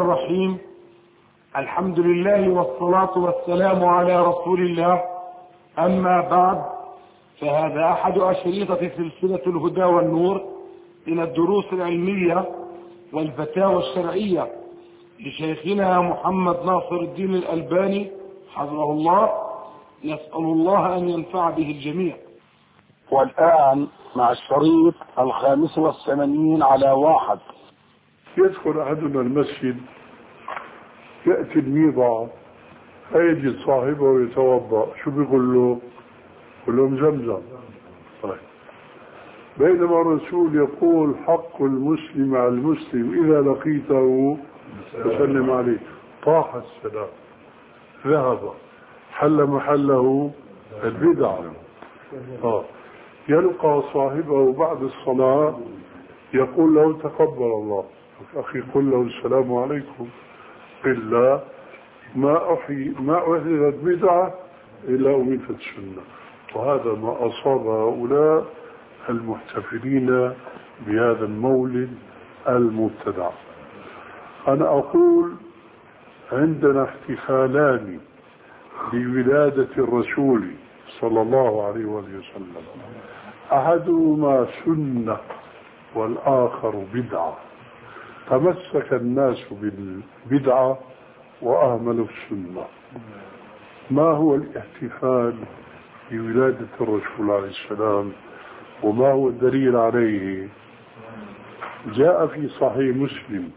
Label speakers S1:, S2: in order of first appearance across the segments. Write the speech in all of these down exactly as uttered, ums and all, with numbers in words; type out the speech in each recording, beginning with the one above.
S1: الرحيم. الحمد لله والصلاة والسلام على رسول الله. أما بعد، فهذا أحد أشرطة سلسلة الهدى والنور إلى الدروس العلمية والفتاوى الشرعية لشيخنا محمد ناصر الدين الألباني حفظه الله. نسأل الله أن ينفع به الجميع.
S2: والآن مع الشريط الخامس والثمانين على واحد.
S3: يدخل أحدنا المسجد، يأتي الميضة فيجد صاحبه ويتوضأ، شو بيقول له؟ يقول لهم زمزم. طيب. بينما الرسول يقول حق المسلم على المسلم إذا لقيته فسلم عليه. طاح السلام، ذهب، حل محله البدعة. آه. يلقى صاحبه بعد الصلاة يقول له تقبل الله. أخي قل له السلام عليكم. إلا ما أحيي ما أحدثت بدعة إلا أميتت السنة. وهذا ما أصاب هؤلاء المحتفلين بهذا المولد المبتدع. أنا أقول عندنا احتفالان بولادة الرسول صلى الله عليه وسلم، أحدهما سنة والآخر بدعة. تمسك الناس بالبدعة وأهملوا السنة. ما هو الاحتفال بولادة الرسول عليه السلام وما هو الدليل عليه؟ جاء في صحيح مسلم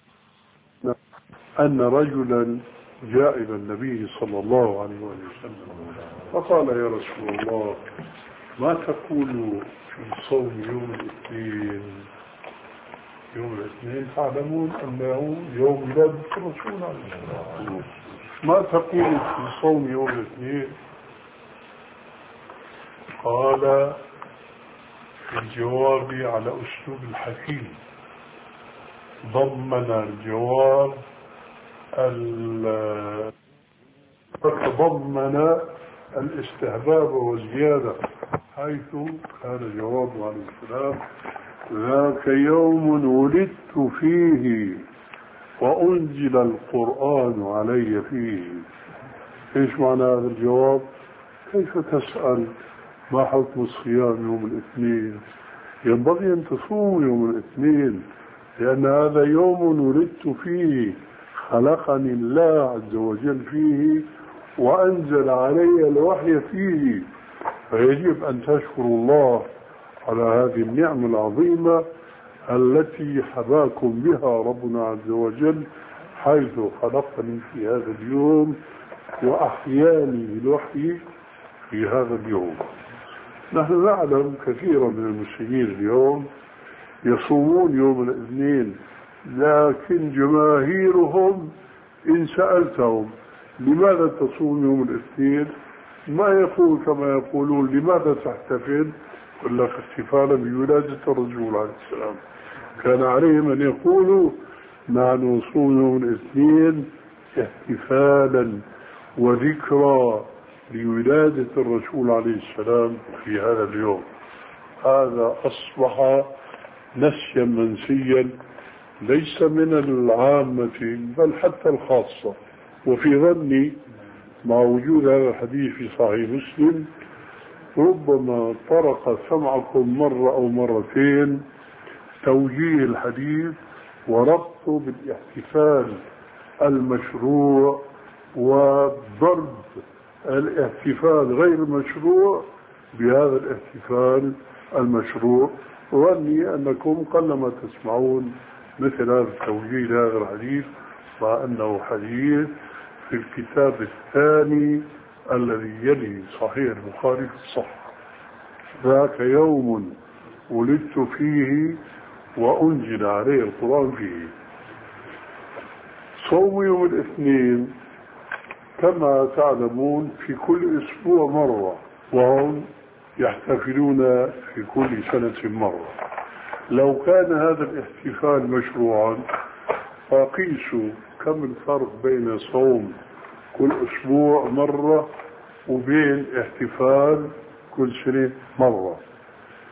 S3: أن رجلا جاء إلى النبي صلى الله عليه وسلم فقال يا رسول الله ما تقول في صوم يوم الاثنين؟ يوم الاثنين تعلمون أنه يوم ولادة الرسول عليه السلام. ما تقول في صوم يوم الاثنين؟ قال في الجواب على أسلوب الحكيم ضمن الجواب تضمن الاستحباب والزيادة، حيث كان جوابه عليه السلام ذاك يوم ولدت فيه وأنزل القرآن علي فيه. ايش معنى هذا الجواب؟ كيف تسأل ما حكم الصيام يوم الاثنين؟ ينبغي أن تصوم يوم الاثنين، لأن هذا يوم ولدت فيه، خلقني الله عز وجل فيه وأنزل علي الوحي فيه، فيجب أن تشكر الله على هذه النعمة العظيمة التي حباكم بها ربنا عز وجل، حيث خلقني في هذا اليوم وأحياني بالوحي في هذا اليوم. نحن نعلم كثيرا من المسلمين اليوم يصومون يوم الاثنين، لكن جماهيرهم إن سألتهم لماذا تصوم يوم الاثنين ما يقول كما يقولون لماذا تحتفل؟ يقول لك احتفالا بولادة الرسول عليه السلام. كان عليهم أن يقولوا نحن نصوم يوم الاثنين احتفالا وذكرى لولادة الرسول عليه السلام في هذا اليوم. هذا أصبح نسيا منسيا ليس من العامة بل حتى الخاصة. وفي ظني مع وجود هذا الحديث في صحيح مسلم ربما طرق سمعكم مرة أو مرتين توجيه الحديث وربطه بالاحتفال المشروع وضرب الاحتفال غير المشروع بهذا الاحتفال المشروع. وظني أنكم قلما تسمعون مثل هذا التوجيه لهذا الحديث، مع أنه حديث في الكتاب الثاني الذي يلي صحيح البخاري في الصحة. ذاك يوم ولدت فيه وأنزل عليه القرآن فيه. صوم يوم الاثنين كما تعلمون في كل أسبوع مرة، وهم يحتفلون في كل سنة مرة. لو كان هذا الاحتفال مشروعا فقيسوا كم الفرق بين صوم كل أسبوع مرة وبين احتفال كل سنة مرة.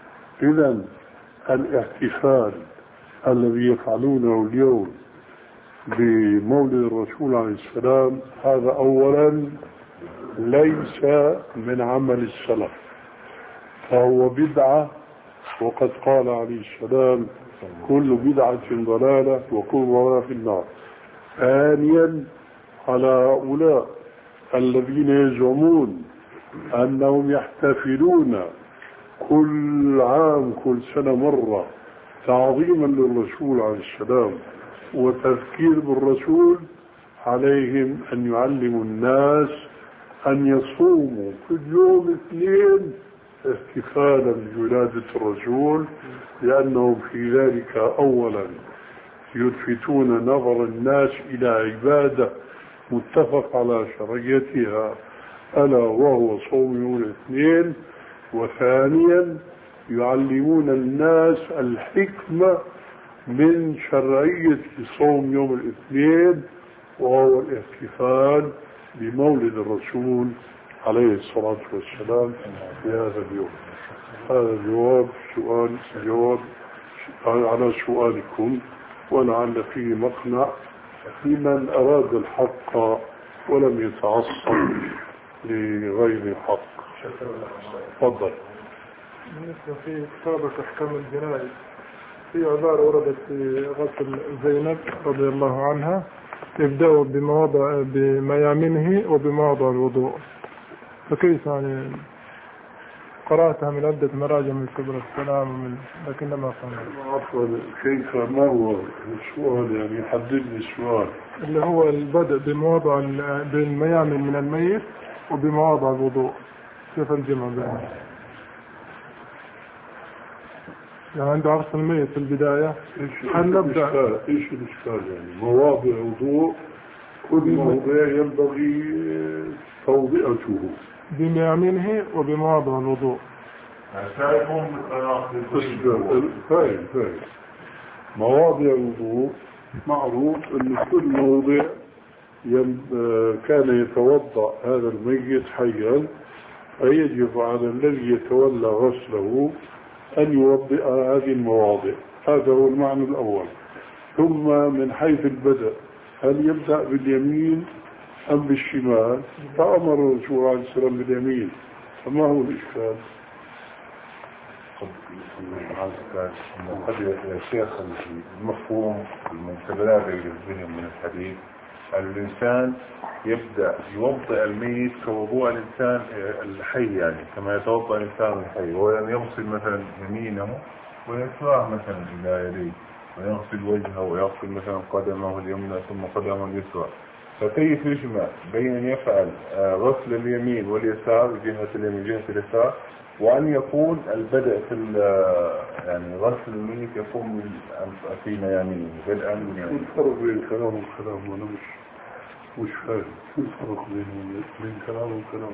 S3: إذن الاحتفال الذي يفعلونه اليوم بمولد الرسول عليه السلام هذا أولا ليس من عمل السلف، فهو بدعة، وقد قال عليه السلام كل بدعة ضلالة وكل ضلالة في النار. ثانيا على هؤلاء الذين يزعمون أنهم يحتفلون كل عام كل سنة مرة تعظيما للرسول عليه السلام وتذكير بالرسول، عليهم أن يعلموا الناس أن يصوموا في اليوم الاثنين احتفالا بولادة الرسول، لأنهم في ذلك أولا يلفتون نظر الناس إلى عبادة متفق على شرعيتها ألا وهو صوم يوم الاثنين، وثانيا يعلمون الناس الحكمة من شرعية صوم يوم الاثنين وهو الاحتفال بمولد الرسول عليه الصلاة والسلام في هذا اليوم. هذا جواب سؤال جواب على سؤالكم، ولعل فيه مقنع لمن أراد الحق ولم يتعصب لغير الحق. تفضل.
S4: بالنسبة في كتابة أحكام الجنائز في عبارة وردت في غسل زينب رضي الله عنها يبدأ بمواضع بميامنه وبمواضع الوضوء، فكيف يعني قرأتها من عدة مراجع من كبر السلام ومن لكن ما فهمت.
S3: عفوا كيف ما هو السؤال يعني حدد لي السؤال.
S4: اللي هو البدء بمواضع بالميامن من الميت وبمواضع الوضوء، كيف الجمع بينهم؟ يعني عند عرس الميت في البداية هل نبدأ
S3: ايش الاشكال يعني مواضع وضوء كل موضع ينبغي توضئته
S4: بميامنه وبمواضع الوضوء.
S3: فاهم فاهم مواضع الوضوء معروف ان كل موضع كان يتوضأ هذا الميت حيا فيجب على الذي يتولى غسله أن يوضئ هذه المواضع. هذا هو المعنى الأول. ثم من حيث البدء هل يبدأ باليمين أم بالشمال؟ فأمر الرسول عليه السلام باليمين، فما هو الإشكال؟
S5: قد يا شيخ المفهوم المتبادر للذهن من الحديث الإنسان يبدأ يوضئ الميت كوضوء الإنسان الحي، يعني كما يتوضأ الإنسان الحي، وأن يغسل مثلا يمينه ويسراه مثلا إلى يديه، ويغسل وجهه ويغسل مثلا قدمه اليمنى ثم قدمه اليسرى. فكيف يجمع بين أن يفعل غسل اليمين واليسار جهة اليمين جهة اليسار، وأن يكون البدء في يعني غسل الميت يكون في ميامنه بالأمن؟
S3: شو الفرق بين كلام وكلام؟ وأنا مش مش فاهم شو الفرق بين بين كلام وكلام.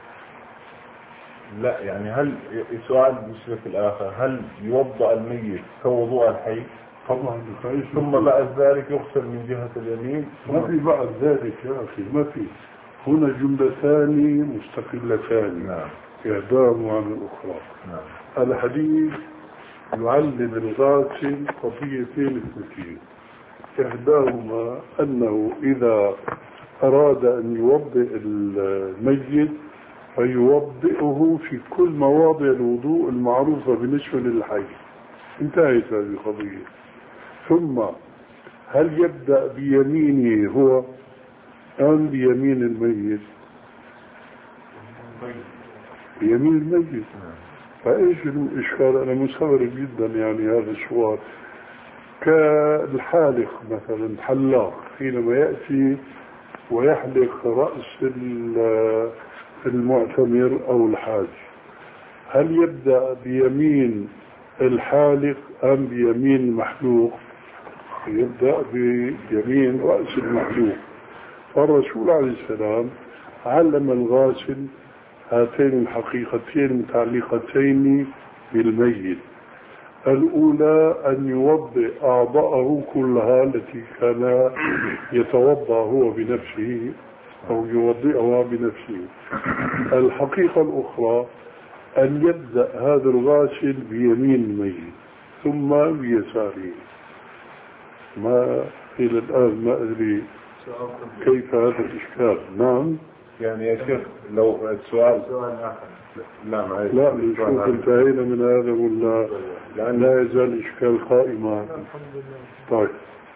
S5: لا يعني هل سؤال بالنسبة الآخر هل يوضأ الميت كوضوء الحي؟
S3: طبعا.
S5: ثم بعد ذلك يغسل من جهة اليمين؟
S3: ما في بعد ذلك يا أخي، ما في. هنا جملتان مستقلتان.
S5: نعم.
S3: إحداهما عن الأخرى.
S5: نعم.
S3: الحديث يعلم الغاسل قضيتين اثنتين، إحداهما أنه إذا أراد أن يوضئ الميت فيوضئه في كل مواضع الوضوء المعروفة بالنسبة للحي. انتهت هذه القضية. ثم هل يبدأ بيمينه هو أم بيمين الميت؟ بيمين الميت. فإيش الإشكال؟ أنا مستغرب جدا يعني هذا السؤال. كالحالق مثلا، حلاق حينما يأتي ويحلق رأس المعتمر أو الحاج، هل يبدأ بيمين الحالق أم بيمين المحلوق؟ يبدأ بيمين رأس المحلوق. فالرسول عليه السلام علم الغاسل هاتين الحقيقتين المتعلقتين بالميت. الأولى أن يوضئ أعضاءه كلها التي كان يتوضأ هو بنفسه أو يوضئها بنفسه. الحقيقة الأخرى أن يبدأ هذا الغاسل بيمين الميت ثم بيساره. ما إلى الآن ما أدري كيف هذا الإشكال. نعم
S5: يعني يا شيخ لو السؤال سؤال آخر لا معلش
S3: لا نشوف انتهينا من هذا ولا لا يزال إشكال قائما. طيب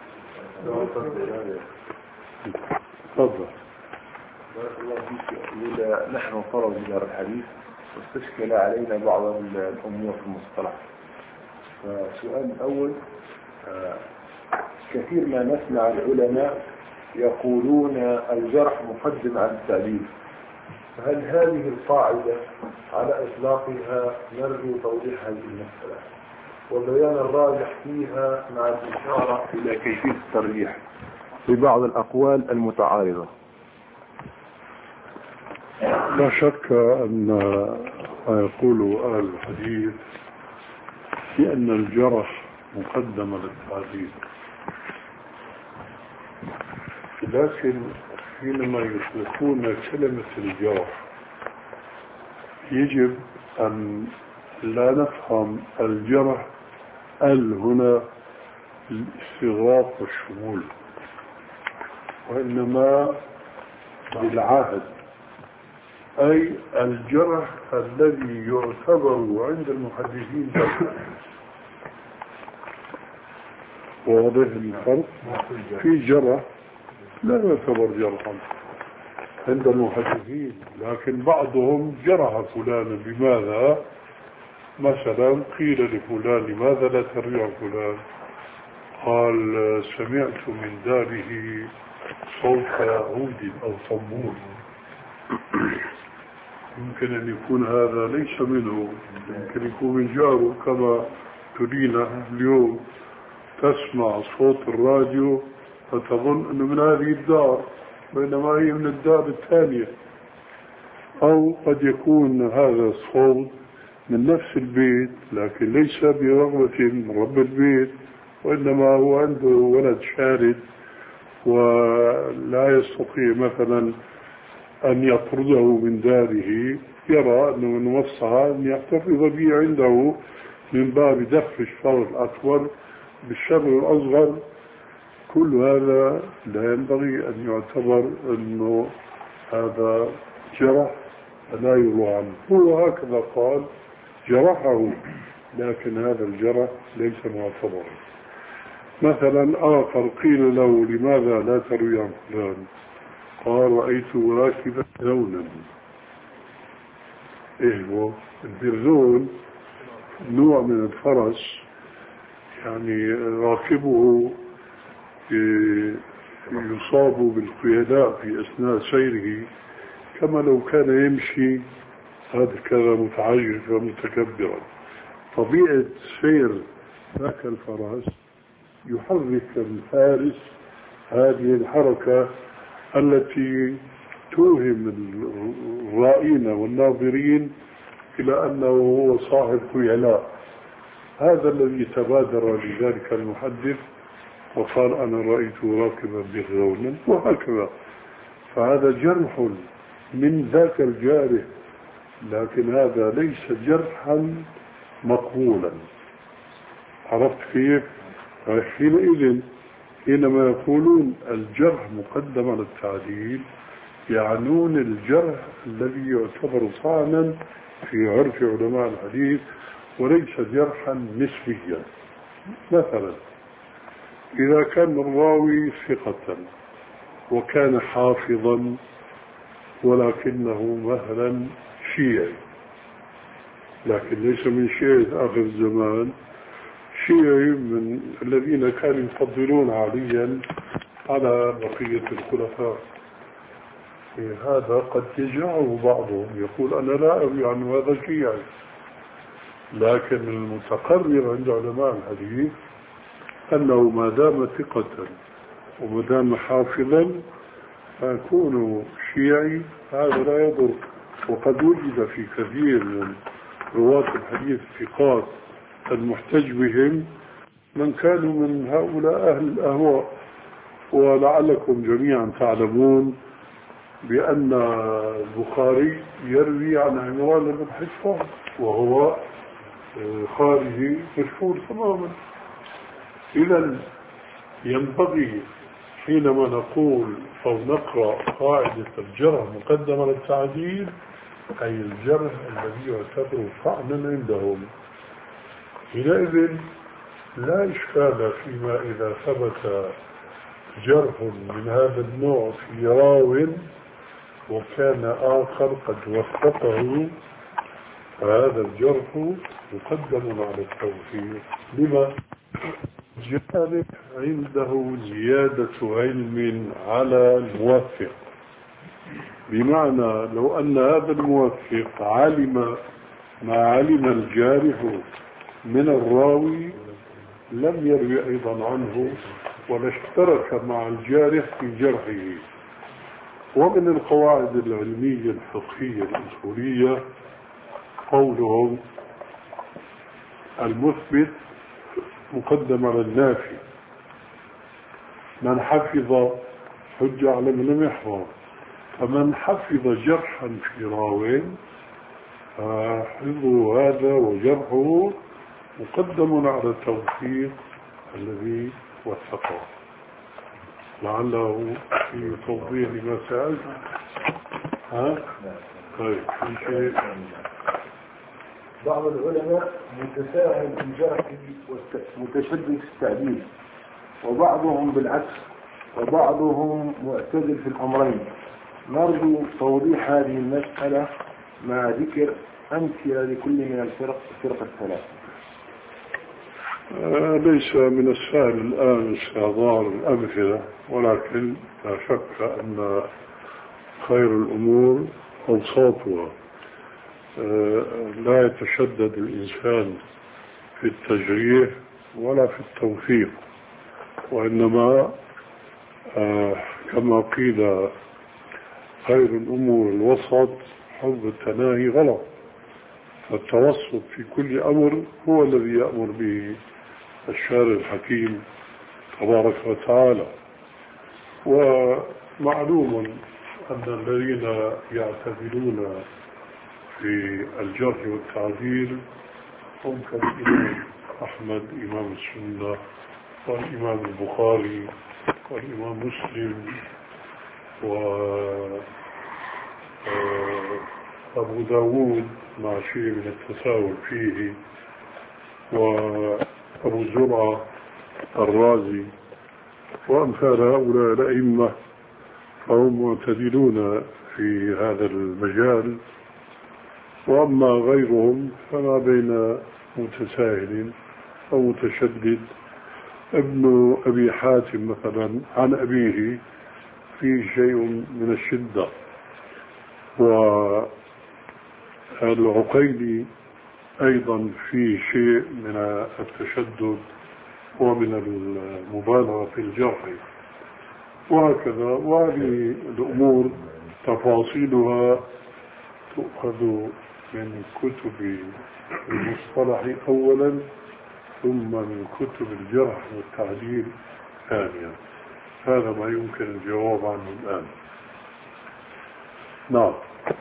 S3: تفضل.
S5: بارك الله فيك. إذا نحن طلب دار الحديث واستشكل علينا بعض الأمور في المصطلح. فالسؤال الأول كثير ما نسمع العلماء يقولون الجرح مقدم على التعديل، فهل هذه القاعدة على إطلاقها نرجو توضيح هذه المسألة وبيان الراجح فيها مع الإشارة إلى كيفية الترجيح في بعض الأقوال المتعارضة؟
S3: لا شك أن ما يقول أهل الحديث في أن الجرح مقدم للتعديل، لكن حينما يطلقون كلمة الجرح يجب أن لا نفهم الجرح ال هنا الاستغراق والشمول، وإنما بالعهد، أي الجرح الذي يعتبر عند المحدثين جرحا. واضح الفرق؟ في جرح لا يعتبر جرحا عند المحدثين، لكن بعضهم جرح فلانا. بماذا؟ مثلا قيل لفلان لماذا لا ترجع فلان؟ قال سمعت من داره صوت عود أو طنبور. يمكن أن يكون هذا ليس منه، يمكن يكون من جاره، كما ترينا اليوم تسمع صوت الراديو فتظن أنه من هذه الدار بينما هي من الدار الثانية، أو قد يكون هذا الصوت من نفس البيت لكن ليس برغبة من رب البيت، وإنما هو عنده ولد شارد ولا يستطيع مثلا أن يطرده من داره، يرى أنه من مصلحة أن يحتفظ به عنده من باب دفع الشر الأكبر بالشر الأصغر. كل هذا لا ينبغي أن يعتبر أنه هذا جرح لا يروى عنه. هو هكذا قال جرحه، لكن هذا الجرح ليس معتبرا. مثلا آخر قيل له لماذا لا تروي عن فلان؟ قال رأيت راكبا ذونا. إيه هو البرزون؟ نوع من الفرس، يعني راكبه يصاب بالقياداء في أثناء سيره كما لو كان يمشي هكذا متعجرفا متكبرا. طبيعة سير ذاك الفرس يحرك الفارس هذه الحركة التي توهم الرائين والناظرين إلى أنه هو صاحب خيلاء. هذا الذي تبادر لذلك المحدث وقال أنا رأيته راكبا بغونا وهكذا. فهذا جرح من ذاك الجارح، لكن هذا ليس جرحا مقبولا. عرفت كيف؟ حينئذ حينما يقولون الجرح مقدم على التعديل يعنون الجرح الذي يعتبر طعنا في عرف علماء الحديث وليس جرحا نسبيا. مثلا إذا كان الراوي ثقة وكان حافظا ولكنه مثلا شيعي، لكن ليس من شيعة آخر الزمان، شيعي من الذين كانوا يفضلون عليا على بقية الخلفاء، هذا قد يجعه بعضهم يقول أنا لا أروي عنه هذا شيعي، لكن المتقرر عند علماء الحديث أنه ما دام ثقة وما دام حافظا فيكون شيعي، هذا لا يضر. وقد وجد في كثير من رواة الحديث الثقات المحتج بهم من كانوا من هؤلاء أهل الأهواء. ولعلكم جميعا تعلمون بأن البخاري يروي عن عمران بن حصان وهو خارجي مشهور تماما. إذا ينبغي حينما نقول أو نقرأ قاعدة الجرح مقدمة للتعديل أي الجرح الذي يعتبر طعنا عندهم. حينئذ لا إشكال فيما إذا ثبت جرح من هذا النوع في راو وكان آخر قد وثقه، فهذا الجرح مقدم على التوثيق. لما؟ جانب عنده زيادة علم على الموثق، بمعنى لو أن هذا الموثق علم ما علم الجارح من الراوي لم يروي أيضا عنه ولا اشترك مع الجارح في جرحه. ومن القواعد العلمية الفقهية الأصولية قولهم المثبت مقدم على النافي، من حفظ حج على من لم يحفظ، فمن حفظ جرحا في راو فحفظه هذا وجرحه مقدم على التوثيق الذي وثقه. لعله في توضيح لما سألت. ها؟ طيب في شيء.
S2: بعض العلماء متساهل في الجرح متشدد في التعديل، وبعضهم بالعكس، وبعضهم معتدل في الأمرين. نرجو توضيح هذه المسألة مع ذكر أمثلة لكل من الفرق الفرق الثلاث.
S3: آه ليس من السهل الآن استحضار الأمثلة، ولكن لا شك أن خير الأمور أوساطها. آه لا يتشدد الإنسان في التجريح ولا في التوثيق، وإنما آه كما قيل خير الأمور الوسط، حب التناهي غلط. فالتوسط في كل أمر هو الذي يأمر به الشارع الحكيم تبارك وتعالى. ومعلوم أن الذين يعتدلون في الجرح والتعديل هم كالإمام أحمد إمام السنة، والإمام البخاري، والإمام مسلم، وأبو داود مع شيء من التساهل فيه، وأبو زرعة الرازي، وأمثال هؤلاء الأئمة، فهم معتدلون في هذا المجال. وأما غيرهم فما بين متساهل أو متشدد. ابن أبي حاتم مثلا عن أبيه فيه شيء من الشدة، والعقيلي أيضا فيه شيء من التشدد ومن المبالغة في الجرح، وهكذا. وهذه الأمور تفاصيلها تؤخذ من كتب المصطلح أولا، ثم من كتب الجرح والتعديل ثانيا. هذا ما يمكن الجواب عنه الآن. نعم.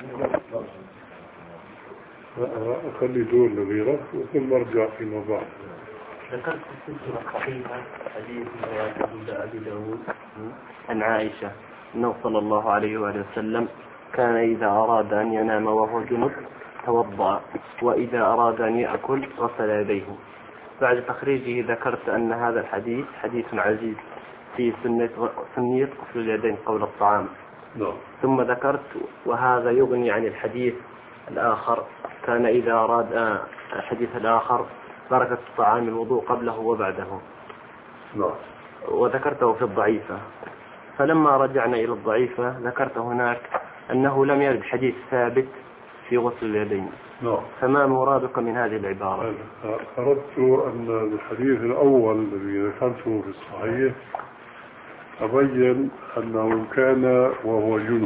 S3: أخلي دول لغيرك وثم أرجع فيما بعد.
S6: ذكرت في السلسلة الصحيحة حديث أبي داود عن عائشة أنه صلى الله عليه وآله وسلم كان إذا أراد أن ينام وهو جنب توضأ، وإذا أراد أن يأكل غسل يديه. بعد تخريجه ذكرت أن هذا الحديث حديث عزيز في سنة سنية غسل اليدين قبل الطعام.
S3: نعم.
S6: ثم ذكرت وهذا يغني عن الحديث الآخر، كان إذا أراد آه الحديث الآخر بركة الطعام الوضوء قبله وبعده.
S3: نعم.
S6: وذكرته في الضعيفة. فلما رجعنا إلى الضعيفة ذكرت هناك أنه لم يرد حديث ثابت في غسل اليدين.
S3: نعم.
S6: فما مرادك من هذه العبارة؟
S3: أردت أن الحديث الأول الذي ذكرته في الصحيح أبين أنه كان وهو جنب،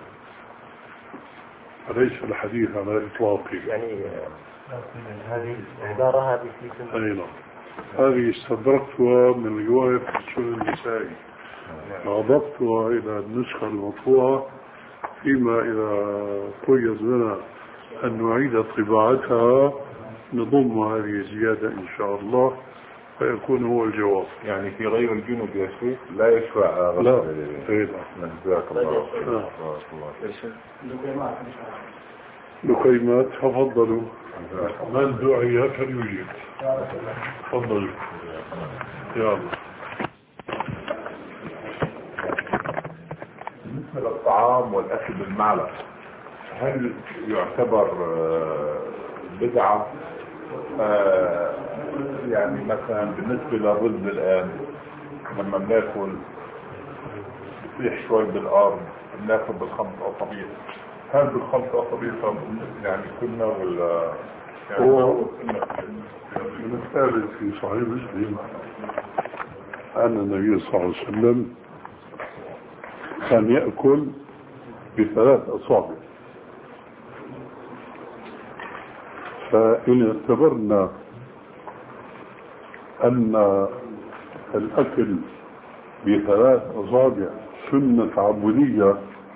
S3: فليس الحديث على إطلاقه.
S6: يعني هذه العبارة هذه في سنة.
S3: أي نعم. هذه استدركتها من رواية السنن النسائي، وأضفتها إلى النسخة المطبوعة، فيما إذا قيد لنا أن نعيد طباعتها نضم هذه الزيادة إن شاء الله فيكون هو الجواب.
S5: يعني في غير الجنوب يا شيخ لا يشفع غسل.
S3: لا إيه.
S5: جزاك الله خير.
S3: لقيمات تفضلوا، من دعي فليجيب. تفضلوا يا الله.
S5: بالنسبة للطعام والأكل بالمعلقة هل يعتبر بدعة؟ آه يعني مثلا بالنسبة للرز الآن لما بناكل بيصيح شوي بالأرض بناكل بالخمس أصابع، هل بالخمس أصابع يعني كنا ولا يعني
S3: هو من الثالث في صحيح مسلم أن النبي صلى الله عليه وسلم كان يأكل بثلاث أصابع، فإن اعتبرنا أن الأكل بثلاث أصابع سنة عبودية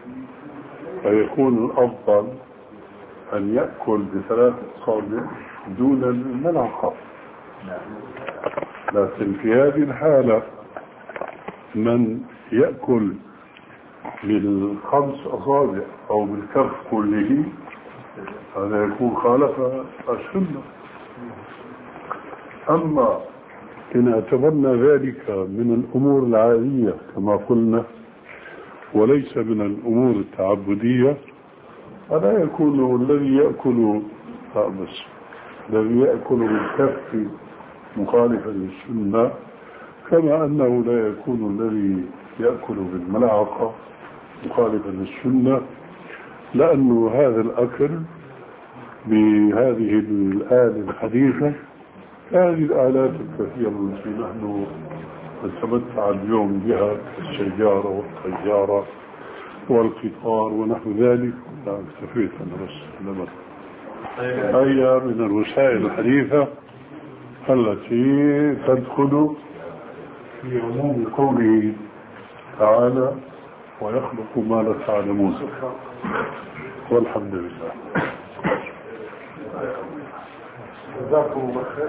S3: فيكون الأفضل أن يأكل بثلاث أصابع دون الملعقة. لكن في هذه الحالة من يأكل بالخمس أصابع أو بالكف كله هذا يكون خالف السنة. أما إن اعتبرنا ذلك من الأمور العادية كما قلنا وليس من الأمور التعبدية فلا يكون الذي يأكل بس الذي يأكل بالكف مخالفا للسنة، كما أنه لا يكون الذي يأكل بالملعقة مخالفا للسنة، لأنه هذا الأكل بهذه الآلة الحديثة هذه الآلات الكثيرة التي نحن نتمتع اليوم بها السيارة والطيارة والقطار ونحو ذلك. لا اكتفيت أنا بس لما هي من الوسائل الحديثة التي تدخل في عموم قوله تعالى ويخلق ما لا تعلمون. والحمد لله.
S2: جزاكم الله خير.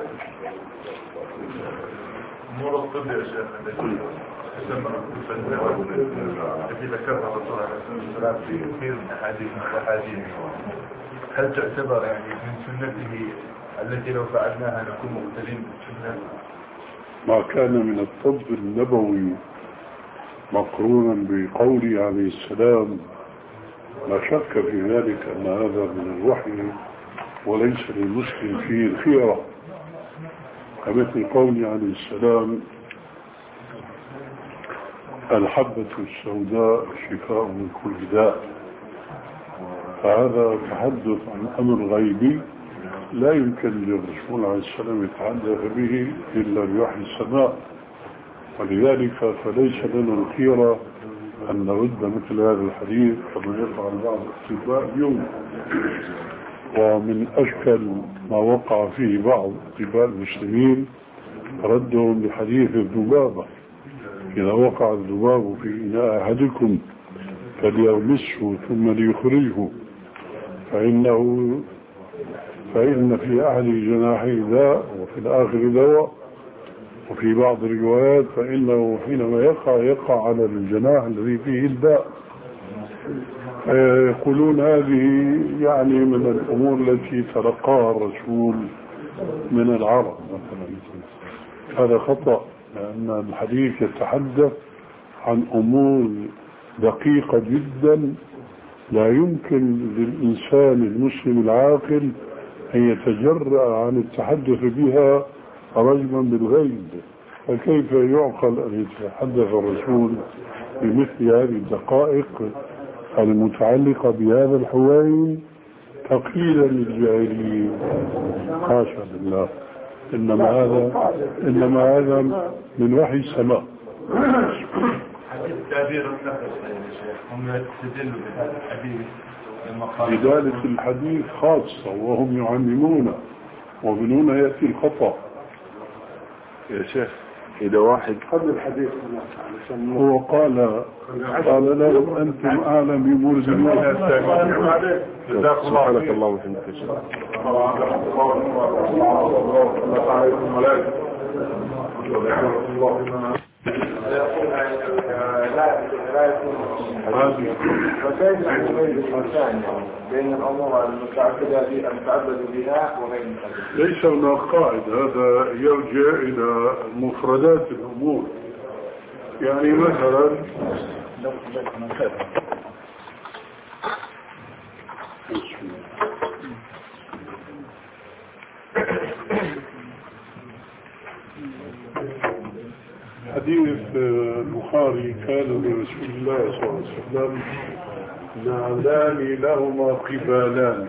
S5: أمور الطب يا شيخ التي ذكرها الرسول عليه الصلاة والسلام في كثير من أحاديث وأحاديث، هل تعتبر يعني من سنته التي لو فعلناها نكون مقتدين بالسنة؟
S3: ما كان من الطب النبوي مقرونا بقوله عليه السلام لا شك في ذلك أن هذا من الوحي وليس للمسلم فيه الخيرة، كمثل قوله عليه السلام الحبة السوداء شفاء من كل داء. فهذا تحدث عن أمر غيبي لا يمكن للرسول عليه السلام يتحدث به إلا بوحي السماء، ولذلك فليس لنا الخيرة أن نرد مثل هذا الحديث كما يفعل بعض الأطباء اليوم. ومن أشكل ما وقع فيه بعض أطباء المسلمين ردهم بحديث الذبابة، إذا وقع الذباب في إناء أحدكم فليغمسه ثم ليخرجه فإنه فإن في أحد جناحي داء وفي الآخر دواء، وفي بعض الروايات فإنه حينما يقع يقع على الجناح الذي فيه الداء. يقولون هذه يعني من الأمور التي تلقاها الرسول من العرب مثلا. هذا خطأ، لأن الحديث يتحدث عن أمور دقيقة جدا لا يمكن للإنسان المسلم العاقل أن يتجرأ عن التحدث بها رجما بالغيب. فكيف يعقل أن يتحدث الرسول بمثل هذه الدقائق المتعلقة بهذا الحوين تقييدا للجاهلين؟ حاشا لله، إنما هذا إنما هذا من وحي السماء.
S5: حديث تعبير النفس يا شيخ هم يستدلوا بهذا الحديث
S3: بدالة الحديث خاصة وهم يعممون ومن هنا يأتي الخطأ.
S5: يا شيخ إذا واحد
S2: قبل الحديث
S3: هو قال قال لهم أنتم أعلم بأمور الدنيا.
S5: سبحانك اللهم وبحمدك.
S2: فكيف نميز الإنسان بين الأمور المتعبدة المتعبد بها وغير المتعبد؟
S3: ليس هناك قاعدة، هذا يرجع إلى مفردات الأمور. يعني مثلا حديث البخاري كان لرسول الله صلى الله عليه وسلم نعلان لهما قبالان،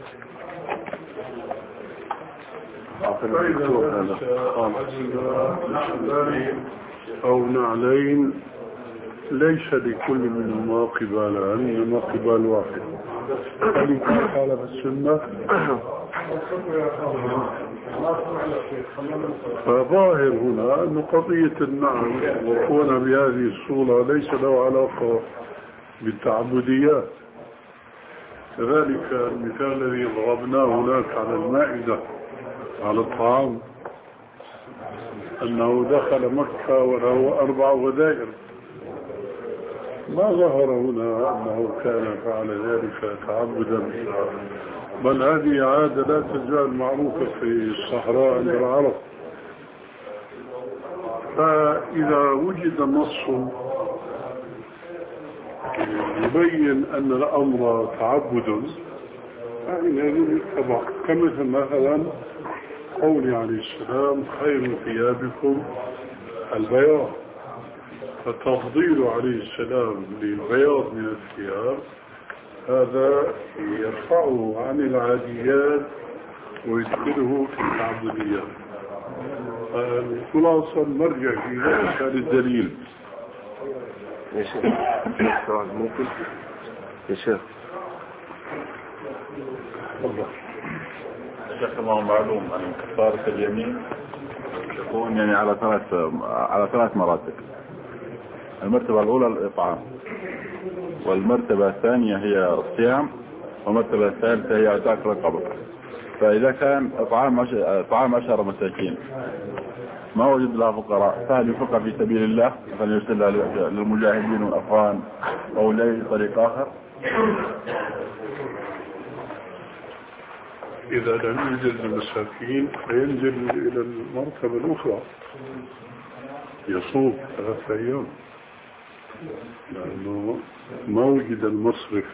S3: أو نعلين ليس لكل منهما قبالان إنما قبال واحد. ذلك قال بالسنة. فظاهر هنا أن قضية النعم وكون بهذه الصورة ليس له علاقة بالتعبديات. كذلك المثال الذي ضربناه هناك على المائدة على الطعام أنه دخل مكة وله أربع غدائر، ما ظهر هنا أنه كان فعل ذلك تعبدا، بل هذه عادة لا تزال معروفة في الصحراء عند العرب. فإذا وجد نص يبين أن الأمر تعبد فإنه يتبع، كمثل مثلا قول عليه السلام خير ثيابكم البياض، فتفضيل عليه السلام للبياض من الثياب هذا يرفعه عن العاديات ويدخله في التعبديات. الخلاصة نرجع في ذلك للدليل.
S7: يا شيخ سؤال ممكن يا شيخ؟
S3: الله
S5: شيخ الله معلوم أن كفارة اليمين تكون يعني على ثلاث على ثلاث مراتب. المرتبة الأولى الإطعام، والمرتبة الثانية هي الصيام، والمرتبة الثالثة هي عتاق رقبة. فإذا كان إطعام عش... إطعام عشرة مساكين ما وجد لها فقراء، فهل ينفق في سبيل الله فليرسلها للمجاهدين والأفغان أو لأي طريق آخر؟
S3: إذا لم ينزل المساكين فينزل إلى المرتبة الأخرى، يصوم ثلاثة أيام، لأنه ما وجد المصرف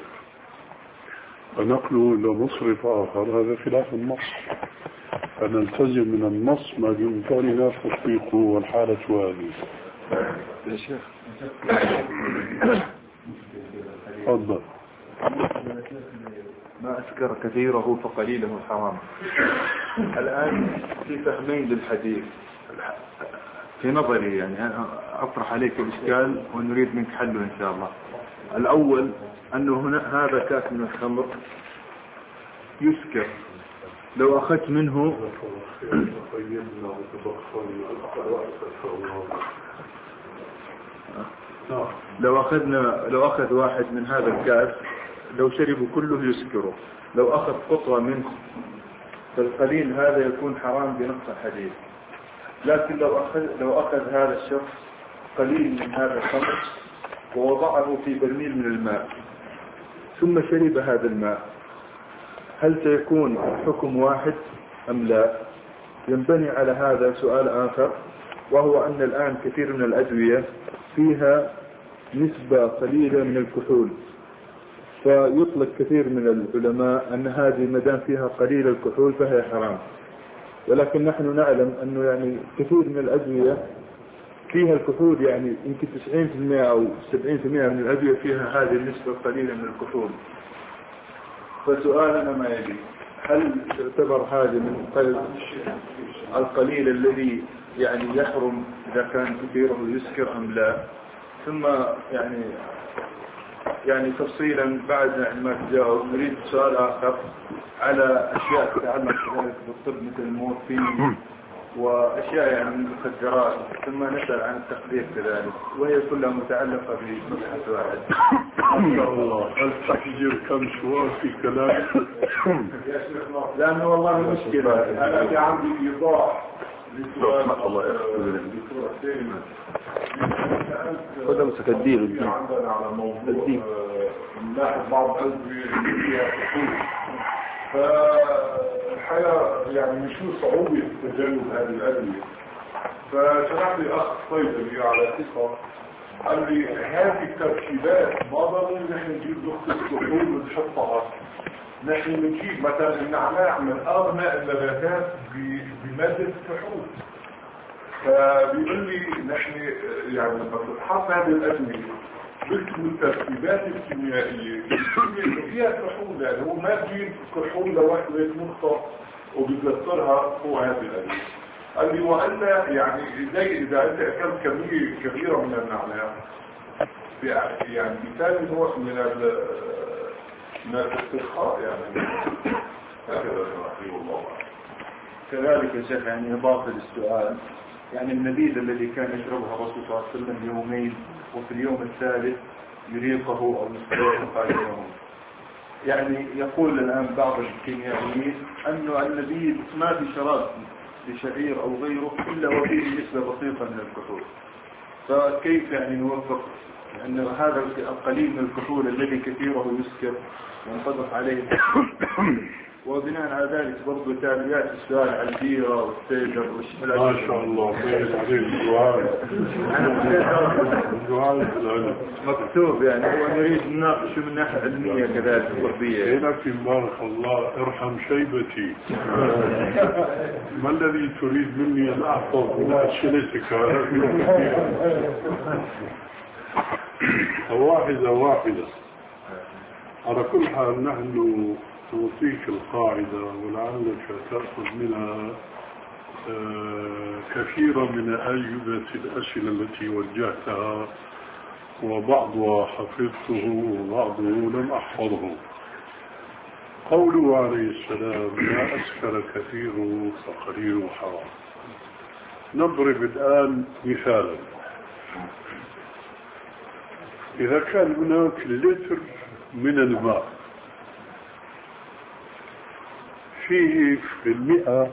S3: فنقله إلى مصرف آخر، هذا خلاف النص. فنلتزم من النص ما بإمكاننا تطبيقه، والحالة هذه.
S7: يا شيخ
S3: تفضل.
S8: ما أسكر كثيره فقليله حرام. الآن في فهمين للحديث في نظري، يعني أنا أطرح عليك الإشكال ونريد منك حله إن شاء الله. الأول أنه هنا هذا كاس من الخمر يسكر، لو أخذت منه لو أخذنا لو أخذ واحد من هذا الكاس لو شربوا كله يسكره، لو أخذ قطرة منه فالقليل هذا يكون حرام بنص الحديث. لكن لو أخذ لو أخذ هذا الشخص قليل من هذا الخمر ووضعه في برميل من الماء ثم شرب هذا الماء، هل سيكون حكم واحد أم لا؟ ينبني على هذا سؤال آخر، وهو أن الآن كثير من الأدوية فيها نسبة قليلة من الكحول، فيطلق كثير من العلماء أن هذه مدام فيها قليل الكحول فهي حرام. ولكن نحن نعلم أنه يعني كثير من الأدوية فيها الكحول، يعني يمكن تسعين بالمئة أو سبعين بالمئة من الأدوية فيها هذه النسبة القليلة من الكحول. فسؤالنا ما يلي، هل تعتبر هذا من القليل الذي يعني يحرم إذا كان كثيره يسكر أم لا؟ ثم يعني يعني تفصيلا بعد يعني ما تجاوب نريد سؤال آخر على أشياء تتعلق بالطب مثل المورفين وأشياء يعني من المخدرات، ثم نسأل عن التخدير كذلك، وهي كلها متعلقة بمبحث واحد.
S3: ما شاء الله، هل تحجر كم سؤال في كلام؟
S2: لأنه والله مشكلة، أنا في عندي إيضاح
S7: هذا مسك الدين
S2: عندنا على موضوع نلاحظ بعض الأدوية اللي فيها كحول، فالحقيقة يعني مش صعوبة تجنب هذه الأدوية. فسمعت لي أخ صيدلي على ثقة قال لي هذه التركيبات ما ضروري نحن نجيب نقطة كحول ونحطها، نحن نجيب مثلا النعناع من أغنى النباتات بمادة الكحول. فبيقول لي نحن يعني لما تتحط هذه الأدوية باسم التركيبات الكيميائية فيها كحول، يعني هو ما بيجيب كحول لوحدة نقطة وبيكسرها فوق هذه الأدوية. قال لي وأنا يعني زي إذا أنت أكلت كمية كبيرة من النعناع يعني بثاني نوع من من الاسترخاء يعني هكذا رحمه الله.
S8: كذلك يا شيخ يعني إضافة للسؤال، يعني النبيذ الذي كان يشربها الرسول صلى الله عليه وسلم يومين وفي اليوم الثالث يريقه أو يستريح خارجه، يعني يقول الآن بعض الكيميائيين أنه النبيذ ما في شراب لشعير أو غيره إلا وفيه نسبة بسيطة من الكحول، فكيف يعني نوفق أن هذا القليل من الكحول الذي كثيره يسكر ينطبق عليه؟ وبناء على ذلك برضو تابعات السؤال عن البيرة والسيجر والشمال.
S3: ما شاء الله بيت عليك الدعاء الدعاء
S8: مكتوب، يعني هو نريد نناقشه من ناحية علمية كذلك طبية.
S3: لكن بارك الله ارحم شيبتي. ما الذي تريد مني أن أحفظ من أسئلتك؟ واحدة واحدة. على كل حال نحن نعطيك القاعدة ولعلك تأخذ منها كثيرا من أجوبة الأسئلة التي وجهتها، وبعضها حفظته وبعضه لم أحفظه. قوله عليه السلام ما أسكر كثيره فقليله حرام. نضرب الآن مثالا. إذا كان هناك لتر من الماء فيه في المئة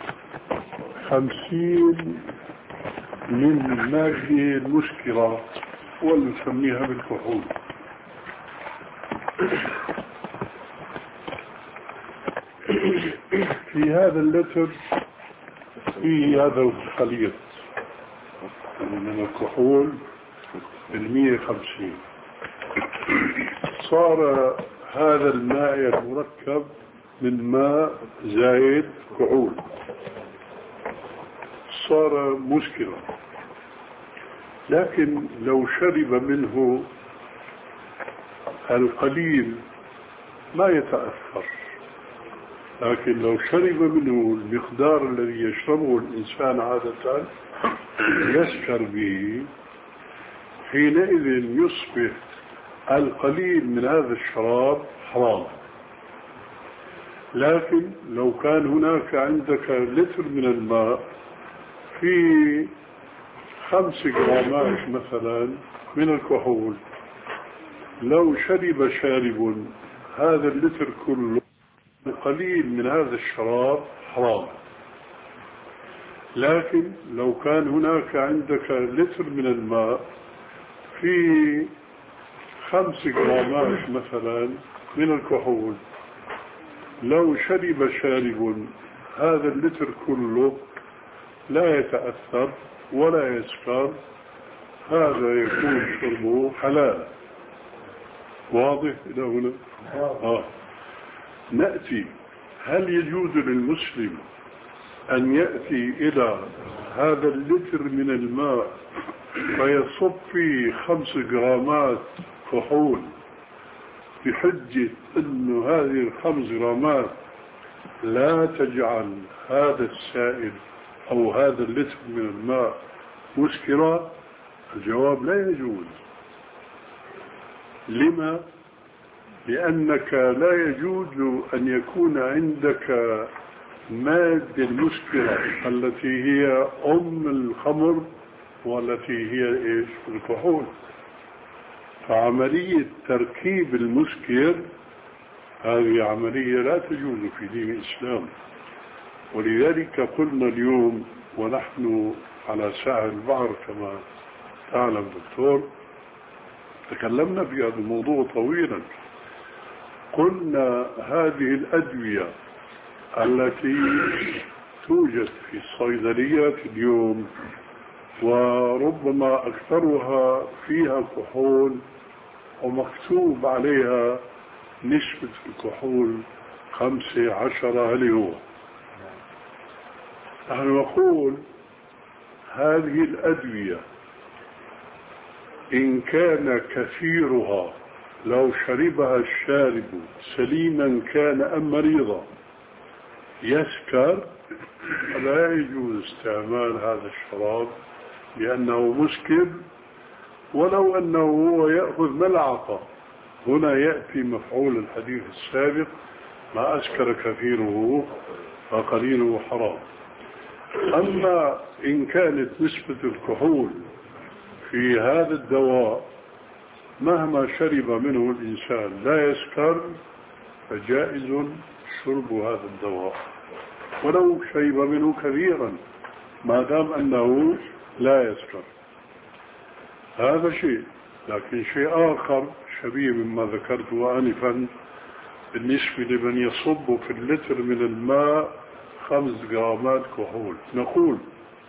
S3: خمسين من المادة المسكرة ونسميها بالكحول، في هذا اللتر فيه هذا الخليط من الكحول بالمئة خمسين، صار هذا الماء المركب من ماء زائد كحول، صار مسكرا. لكن لو شرب منه القليل ما يتأثر، لكن لو شرب منه المقدار الذي يشربه الإنسان عادة يسكر به، حينئذ يصبح القليل من هذا الشراب حرام. لكن لو كان هناك عندك لتر من الماء في خمس جرامات مثلا من الكحول، لو شرب شارب هذا اللتر كله القليل من هذا الشراب حرام. لكن لو كان هناك عندك لتر من الماء في خمس جرامات مثلا من الكحول، لو شرب شارب هذا اللتر كله لا يتأثر ولا يسكر، هذا يكون شربه حلال. واضح إلى هنا؟ آه. نأتي، هل يجوز للمسلم أن يأتي إلى هذا اللتر من الماء فيصب فيه خمس جرامات كحول بحجة أن هذه الخمس جرامات لا تجعل هذا السائل أو هذا اللتر من الماء مسكرا؟ الجواب لا يجوز. لما؟ لأنك لا يجوز أن يكون عندك مادة المسكرة التي هي أم الخمر والتي هي إيش؟ الكحول. فعملية تركيب المسكر هذه عملية لا تجوز في دين الإسلام. ولذلك قلنا اليوم ونحن على ساحل البحر كما تعلم دكتور، تكلمنا في هذا الموضوع طويلا. قلنا هذه الأدوية التي توجد في الصيدليات اليوم وربما أكثرها فيها كحول ومكتوب عليها نسبة الكحول خمسة عشرة، هل هو؟ نحن نقول هذه الأدوية إن كان كثيرها لو شربها الشارب سليما كان أم مريضا يسكر، فلا يجوز استعمال هذا الشراب لأنه مسكر، ولو أنه هو يأخذ ملعقة. هنا يأتي مفعول الحديث السابق: ما أسكر كثيره فقليله حرام. أما إن كانت نسبة الكحول في هذا الدواء مهما شرب منه الإنسان لا يسكر، فجائز شرب هذا الدواء ولو شرب منه كثيرا ما دام أنه لا يسكر. هذا شيء. لكن شيء آخر شبيه مما ذكرته آنفا بالنسبة لمن يصب في اللتر من الماء خمس جرامات كحول، نقول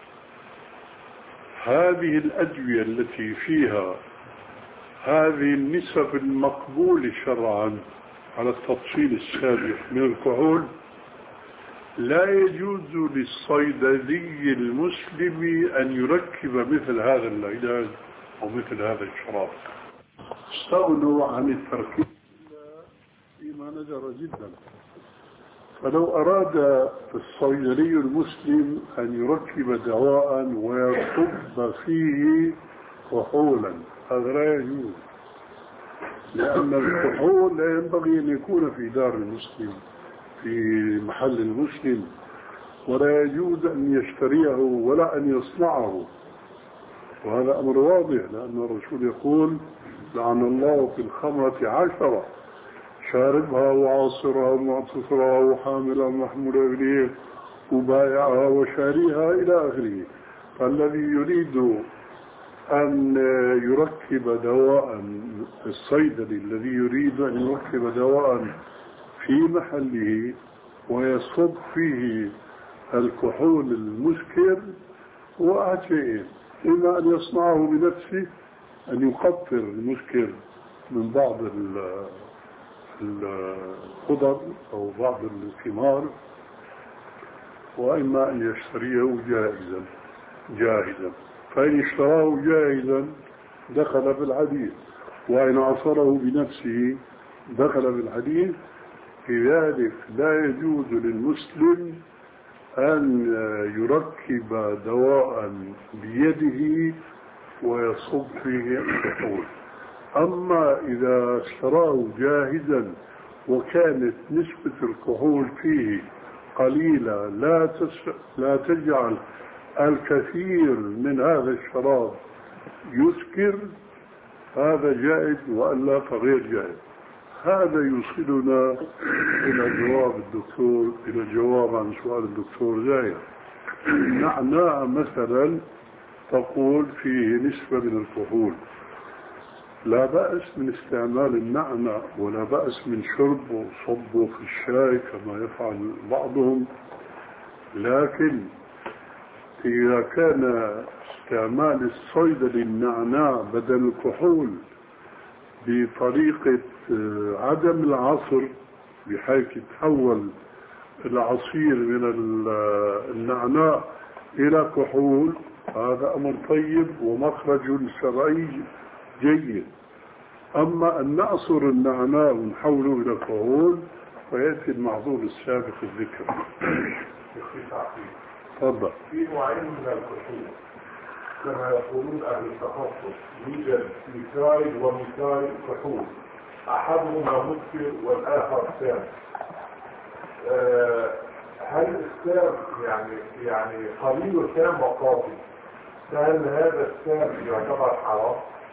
S3: هذه الأدوية التي فيها هذه النسب المقبولة شرعا على التفصيل السابق من الكحول لا يجوز للصيدلي المسلم أن يركب مثل هذا العلاج أو مثل هذا الشراب. استغنوا عن التركيب فيما نجر جدا. فلو أراد الصيدلي المسلم أن يركب دواء ويصب فيه كحولا، هذا لا يجوز، لأن الكحول لا ينبغي أن يكون في دار المسلم في محل المسلم، ولا يجوز أن يشتريه ولا أن يصنعه، وهذا أمر واضح، لأن الرسول يقول: لعن الله في الخمرة عشرة: شاربها وعاصرها ومعتصرها وحاملها ومحمولها إليه وبايعها وشاريها إلى آخره. فالذي يريد أن يركب دواء، الصيدلي الذي يريد أن يركب دواء في محله ويصب فيه الكحول المسكر هو أحد شيئين: إما أن يصنعه بنفسه، أن يقطر المسكر من بعض الخضر أو بعض الثمار، وإما أن يشتريه جاهزا جاهزا فإن اشتراه جاهزا دخل في الحديث، وإن عصره بنفسه دخل في الحديث. في ذلك لا يجوز للمسلم أن يركب دواء بيده ويصب فيه الكحول. أما إذا اشتراه جاهزا وكانت نسبة الكحول فيه قليلة لا تس... لا تجعل الكثير من هذا الشراب يسكر، هذا جائز، وإلا فغير جائز. هذا يوصلنا إلى جواب الدكتور إلى الجواب عن سؤال الدكتور زاهر. النعناع مثلا تقول فيه نسبة من الكحول، لا بأس من استعمال النعناع ولا بأس من شربه وصبه في الشاي كما يفعل بعضهم، لكن إذا كان استعمال الصيدلي النعناع بدل الكحول بطريقة عدم العصر بحيث يتحول العصير من النعناع إلى كحول، هذا أمر طيب ومخرج شرعي جيد. أما أن نعصر النعناع ونحوله إلى كحول فيأتي المعذور السابق الذكر. تفضل.
S2: في نوعين من الكحول كما يقولون أهل التخصص: يوجد ميثايل وميثايل كحول، أحدهما مسكر والآخر سام. أه هل السام يعني يعني قليل السام وقاضي، فهل هذا السام يعتبر حرام؟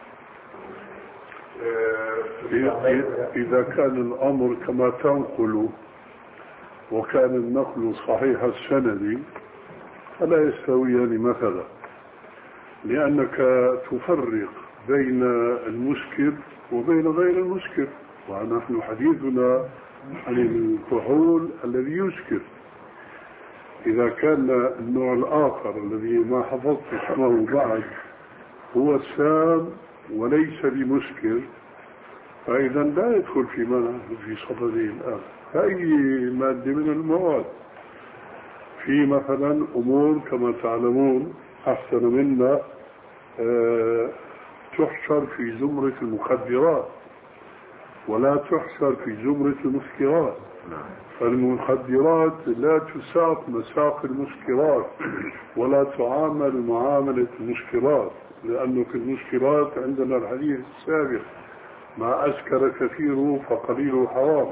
S3: أه إذا كان الأمر كما تنقل وكان النقل صحيح السند فلا يستويان مثلا، لأنك تفرق بين المسكر وبين غير المسكر، ونحن حديثنا عن الكحول الذي يسكر. إذا كان النوع الآخر الذي ما حفظت اسمه بعد هو السام وليس بمسكر، فإذا لا يدخل في في صدده الآن أي مادة من المواد. في مثلا أمور كما تعلمون أحسن منا أه تحشر في زمرة المخدرات ولا تحشر في زمرة المسكرات. فالمخدرات لا تساق مساق المسكرات ولا تعامل معاملة المسكرات، لأنه في المسكرات عندنا الحديث السابق: ما أسكر كثيره فقليله حرام.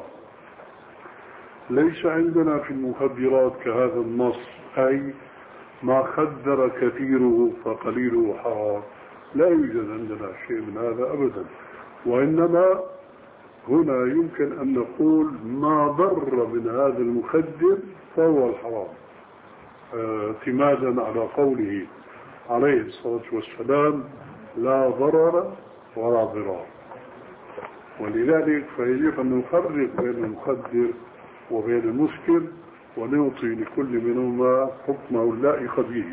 S3: ليس عندنا في المخدرات كهذا النص، أي ما خدر كثيره فقليله حرام. لا يوجد عندنا شيء من هذا أبدا، وإنما هنا يمكن أن نقول ما ضر من هذا المخدر فهو الحرام، اعتمادا على قوله عليه الصلاة والسلام: لا ضرر ولا ضرار. ولذلك فيجب أن نفرق بين المخدر وبين المسكر ونعطي لكل منهما حكمه اللائق به.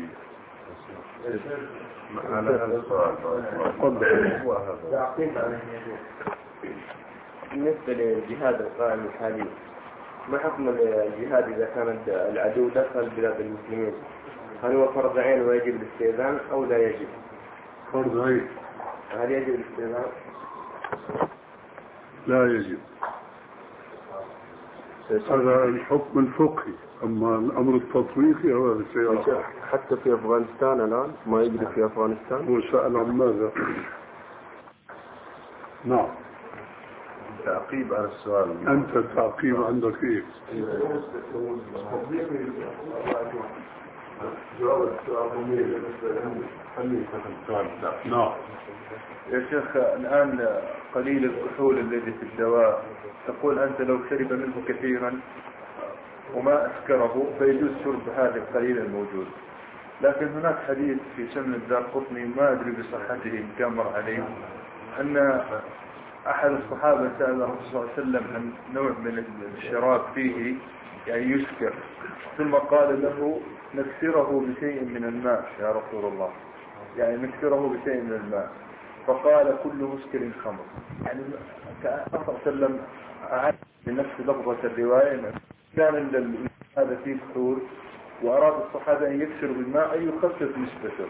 S5: على هذا السؤال
S6: بالنسبة للجهاد القائم الحالي، ما حكم الجهاد إذا كان العدو دخل بلاد المسلمين؟ هل هو فرض عين ويجب الاستئذان أو لا يجب؟
S3: فرض عين.
S6: هل يجب الاستئذان؟
S3: لا يجب. هذا الحكم الفقهي، أما الأمر التطبيقي هو هذا الشيء آخر.
S7: حتى في أفغانستان الآن ما يجري في أفغانستان.
S3: هو سأل عن ماذا؟ نعم.
S5: تعقيب على السؤال.
S3: أنت التعقيب عندك إيه؟ نعم.
S8: يا شيخ، الآن قليل الكحول الذي في الدواء، تقول أنت لو شرب منه كثيرا وما أسكره فيجوز شرب هذا القليل الموجود، لكن هناك حديث في سنن الدارقطني ما أدري بصحته إن كان مر عليه، أن أحد الصحابة سأل الرسول صلى الله عليه وسلم عن نوع من الشراب فيه يعني يسكر، ثم قال له: نكسره بشيء من الماء يا رسول الله، يعني نكسره بشيء من الماء. فقال: كل مسكر خمر. يعني كأن الرسول صلى الله عليه وسلم أعاد لنفس لفظة الرواية، كان هذا فيه كحول وأراد الصحابة أن يكسروا بالماء أن يخفف نسبته،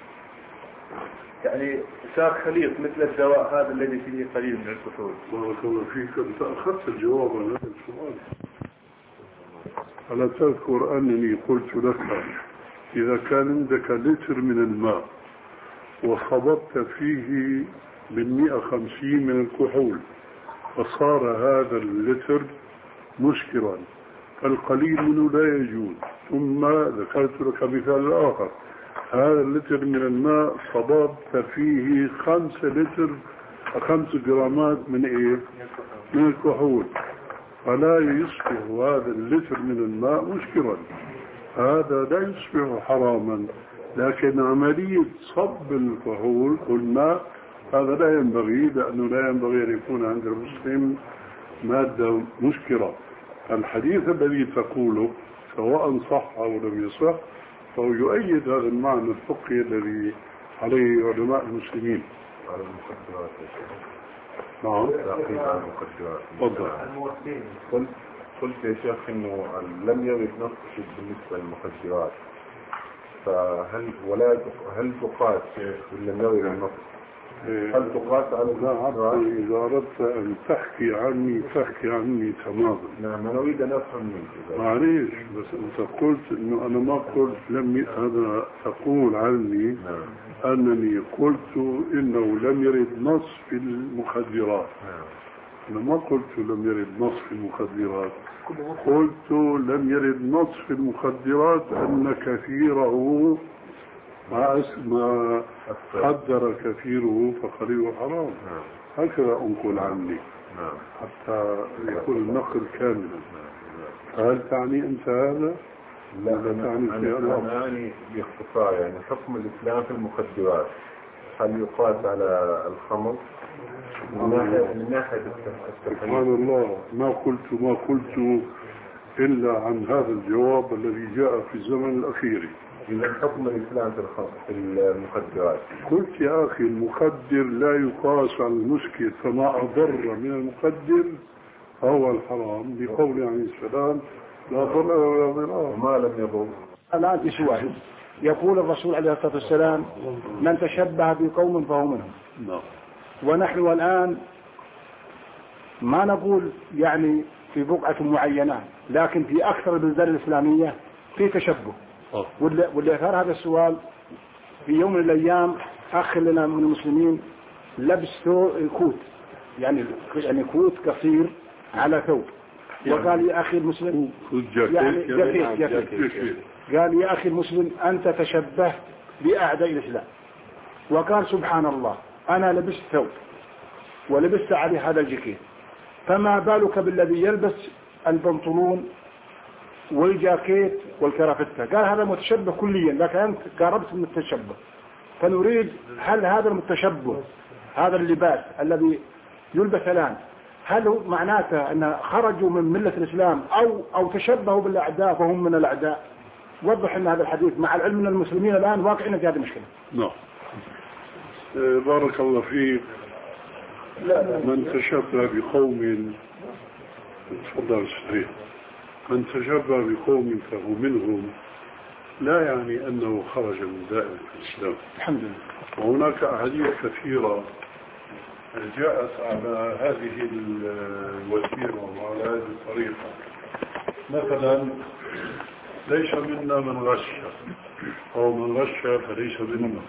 S8: يعني صار خليط مثل الدواء هذا الذي فيه قليل من الكحول.
S3: بارك الله فيك، أنت أخذت الجواب عن هذا السؤال. ألا تذكر أنني قلت لك إذا كان عندك لتر من الماء وصببت فيه بالمئة خمسين من الكحول فصار هذا اللتر مسكرا، فالقليل منه لا يجوز. ثم ذكرت لك مثال آخر: هذا اللتر من الماء صببت فيه خمسة لتر خمس جرامات من إيه؟ من الكحول، فلا يصبح هذا اللتر من الماء مسكرا، هذا لا يصبح حراما. لكن عملية صب الكحول والماء هذا لا ينبغي، لأنه لا ينبغي أن يكون عند المسلم مادة مسكرة. الحديث الذي تقوله سواء صح أو لم يصح فهو يؤيد هذا المعنى الفقهي الذي عليه علماء المسلمين.
S5: على المخدرات.
S3: نعم.
S5: تعقيب على المخدرات.
S3: تفضل.
S5: قلت قلت يا شيخ إنه لم يرد نص بالنسبة للمخدرات، فهل ولا هل تقاس ولا لم يرد النص؟ هل تقاس على المخدرات؟
S3: إذا أردت أن تحكي عني تحكي عني تماما.
S5: نعم، أنا أريد أن أفهم منك.
S3: معليش، بس أنت قلت إنه أنا ما قلت لم ي... هذا تقول عني.
S5: نعم.
S3: أنني قلت إنه لم يرد نص في المخدرات.
S5: نعم.
S3: أنا ما قلت لم يرد نص في المخدرات، قلت لم يرد نص في المخدرات أن كثيره ما ما قدر كثيره فقليله حرام. هكذا أنقل عني حتى يكون النقل كاملا. هل تعني أنت هذا؟
S5: لا أنا أنا أعني باختصار يعني حكم الإسلام في المخدرات، هل يقاس على الخمر من ناحية من ناحية
S3: سبحان الله، ما قلت ما قلت إلا عن هذا الجواب الذي جاء في الزمن الأخير.
S5: إذا حكم الإسلام في الخمر في المخدرات،
S3: قلت يا أخي المخدر لا يقاس على المسكر، فما أضر من المخدر هو الحرام، بقول عليه السلام لا ضرر ولا ضرار
S5: وما لم يضر.
S1: الآن في سؤال يقول الرسول عليه الصلاة والسلام من تشبه بقوم فهو منهم.
S3: نعم.
S1: ونحن الآن ما نقول يعني في بقعة معينة، لكن في أكثر البلدان الإسلامية في تشبه.
S3: أوه.
S1: واللي أثار هذا السؤال في يوم من الأيام أخ لنا من المسلمين لبس كوت، يعني يعني كوت قصير على ثوب، وقال يا أخي المسلم يعني جاكيت جاكيت قال يا أخي المسلم أنت تشبه بأعداء الإسلام. وقال سبحان الله أنا لبست ثوب ولبست عليه هذا الجاكيت، فما بالك بالذي يلبس البنطلون والجاكيت والكرافتة؟ قال هذا متشبه كليا، لكن أنت قاربت من التشبه. فنريد هل هذا المتشبه هذا اللباس الذي يلبس الآن هل هو معناته أن خرجوا من ملة الإسلام أو أو تشبهوا بالأعداء فهم من الأعداء؟ وضح لنا هذا الحديث مع العلم أن المسلمين الآن واقعين في هذه المشكلة.
S3: نعم. بارك الله فيك. من تشبه بقوم تفضل صحيح من تشبه بقوم فهو منهم لا يعني أنه خرج من دائرة الإسلام.
S1: الحمد لله.
S3: وهناك أحاديث كثيرة جاءت على هذه الوسيلة وعلى هذه الطريقة. مثلا ليس منا من غش أو من غش فليس منا،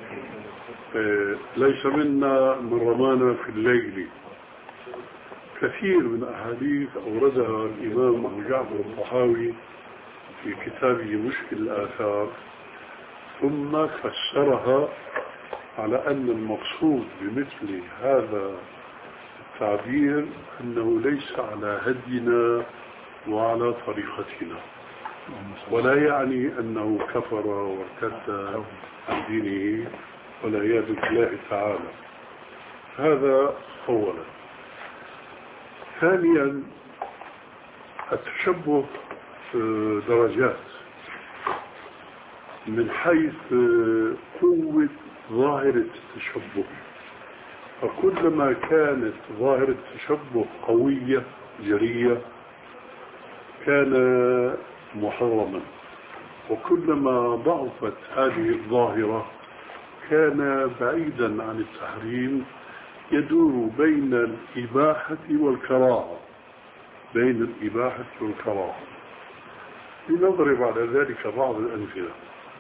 S3: ليس منا من رمانا في الليل. كثير من أحاديث أوردها الإمام أبو جعفر الطحاوي في كتابه مشكل الآثار، ثم فسرها على أن المقصود بمثل هذا التعبير أنه ليس على هدينا وعلى طريقتنا، ولا يعني أنه كفر وارتد عن دينه والعياذ بالله تعالى. هذا أولا. ثانيا التشبه درجات من حيث قوة ظاهرة التشبه، فكلما كانت ظاهرة التشبه قوية جرية كان محرما، وكلما ضعفت هذه الظاهرة كان بعيدا عن التحريم، يدور بين الإباحة والكراهة بين الإباحة والكراهة. لنضرب على ذلك بعض الأمثلة.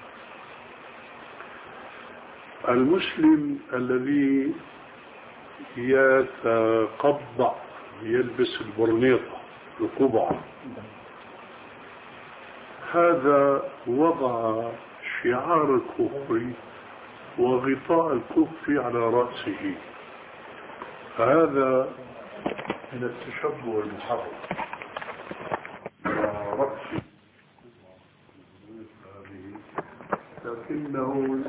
S3: المسلم الذي يتقبع يلبس البرنيطة القبعة، هذا وضع شعار الكفر وغطاء الكفر على رأسه، فهذا من التشبه المحرم. رأسه لكنه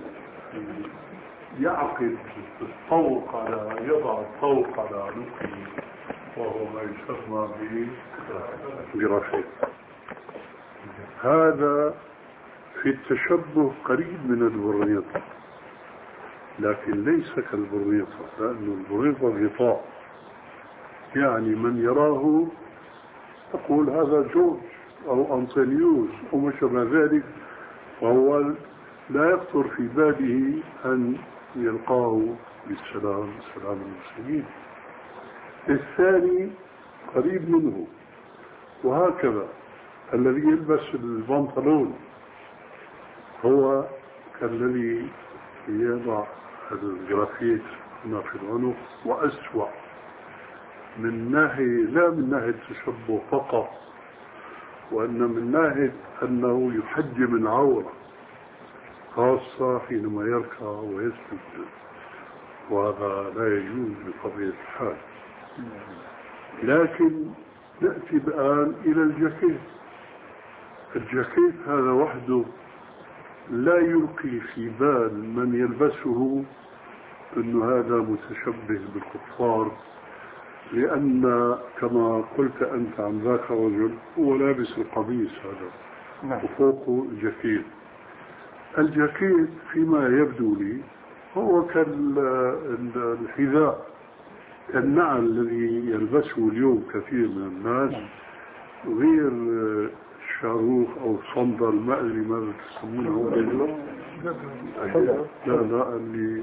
S3: يعقد الطوق على يضع الطوق على عنقه وهو ما يسمى برفيق. هذا في التشبه قريب من البرنيطة، لكن ليس كالبرنيطة، لأن البرنيطة غطاء، يعني من يراه يقول هذا جورج أو أنطونيوس أو ما شابه ذلك، وهو لا يخطر في باله أن يلقاه بالسلام سلام المسلمين. الثاني قريب منه. وهكذا الذي يلبس البنطلون هو كالذي يضع الجرافيت هنا في العنق، وأسوأ من ناحية لا من ناحية التشبه فقط، وأن من ناحية أنه يحجم العورة، خاصة حينما يركع ويسجد، وهذا لا يجوز بطبيعة الحال. لكن نأتي الآن إلى الجاكيت. الجاكيت هذا وحده لا يلقي في بال من يلبسه أنه هذا متشبه بالكفار، لأن كما قلت أنت عن ذاك الرجل هو لابس القميص هذا وفوقه الجاكيت. الجاكيت فيما يبدو لي هو كالحذاء، النعل الذي يلبسه اليوم كثير من الناس، غير الشاروخ أو الصندل، ما أدري ماذا تسمونه. لا لا اللي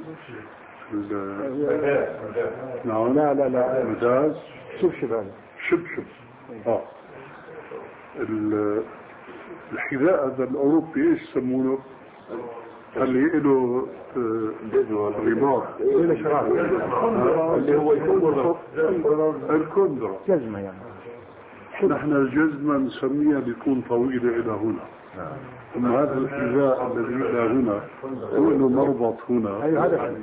S3: نعم لا لا لا مداز شبشب هذا شبشب. اه الحذاء هذا الأوروبي ايش يسمونه؟ اللي له رباط اللي هو الكندرة جزمة يعني. نحن الجزمة نسميها بيكون طويلة إلى هنا، أما هذا الحذاء الذي إلى هنا هو إنه مربط هنا. أيوة هذا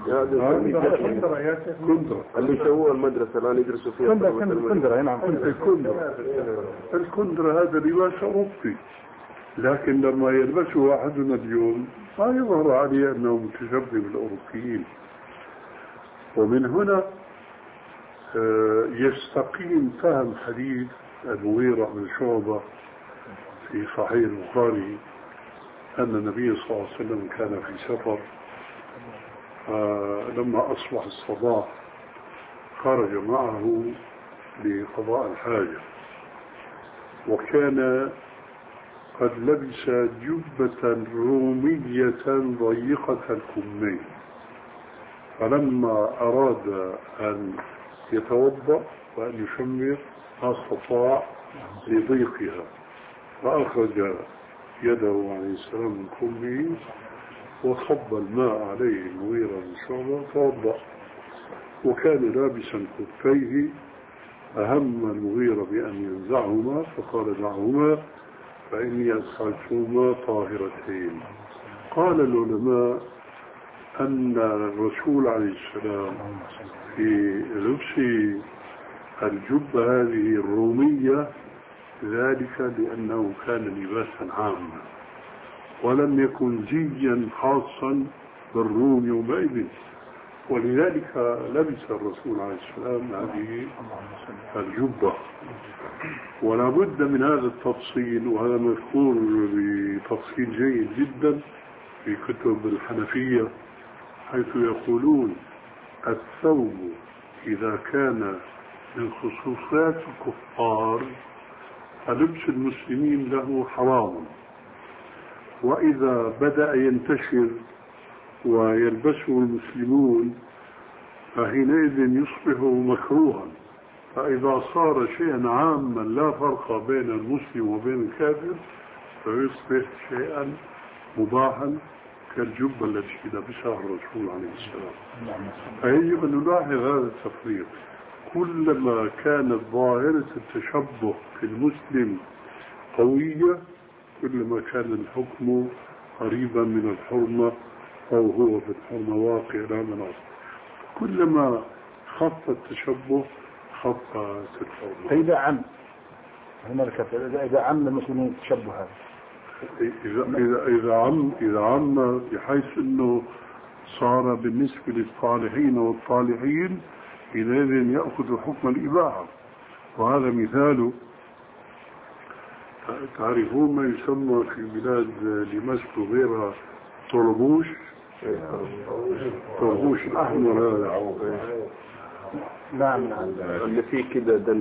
S3: كندرة
S7: اللي يسووها المدرسة الآن يدرسوا فيها
S3: كندرة. نعم الكندرة. الكندرة هذا لباس أوروبي، لكن لما يلبسه واحدنا اليوم ما يظهر عليه أنه متشبه بالأوروبيين. ومن هنا يستقيم فهم حديث المغيرة بن شعبة في صحيح البخاري أن النبي صلى الله عليه وسلم كان في سفر، لما أصبح الصباح خرج معه لقضاء الحاجة، وكان قد لبس جبة رومية ضيقة الكمين، فلما أراد أن يتوضأ وأن يشمر ما استطاع لضيقها، فأخرج يده عليه السلام من كمه وصب الماء عليه المغيرة بن شعبة توضأ، وكان لابسا كفيه. أهم المغيرة بأن ينزعهما فقال دعهما فإني أدخلتهما طاهرتين. قال العلماء أن الرسول عليه السلام في لبس الجبة هذه الرومية ذلك لأنه كان لباسا عاما ولم يكن زيا خاصا بالروم يومئذ، ولذلك لبس الرسول عليه السلام هذه الجبة. ولا بد من هذا التفصيل، وهذا مذكور بتفصيل جيد جدا في كتب الحنفية، حيث يقولون الثوب إذا كان من خصوصيات الكفار فلبس المسلمين له حرام، وإذا بدأ ينتشر ويلبسه المسلمون فحينئذ يصبح مكروها، فإذا صار شيئا عاما لا فرق بين المسلم وبين الكافر فيصبح شيئا مباحا كالجبة التي لبسها الرسول عليه السلام. فيجب أن نلاحظ هذا التفريق، كلما كانت ظاهرة التشبه في المسلم قوية كلما كان الحكم قريبا من الحرمة أو هو في الحرمة واقع لا مناص. كلما خف التشبه خف الحرمة.
S1: إذا عم هنا الكفر إذا عم المسلمين التشبه هذا
S3: إذا إذا إذا عم إذا عم بحيث إنه صار بالنسبة للصالحين والطالحين حينئذ يأخذ حكم الإباحة. وهذا مثال، تعرفون ما يسمى في بلاد دمشق وغيرها طربوش، طربوش الأحمر هذا.
S7: نعم نعم اللي فيه كده دل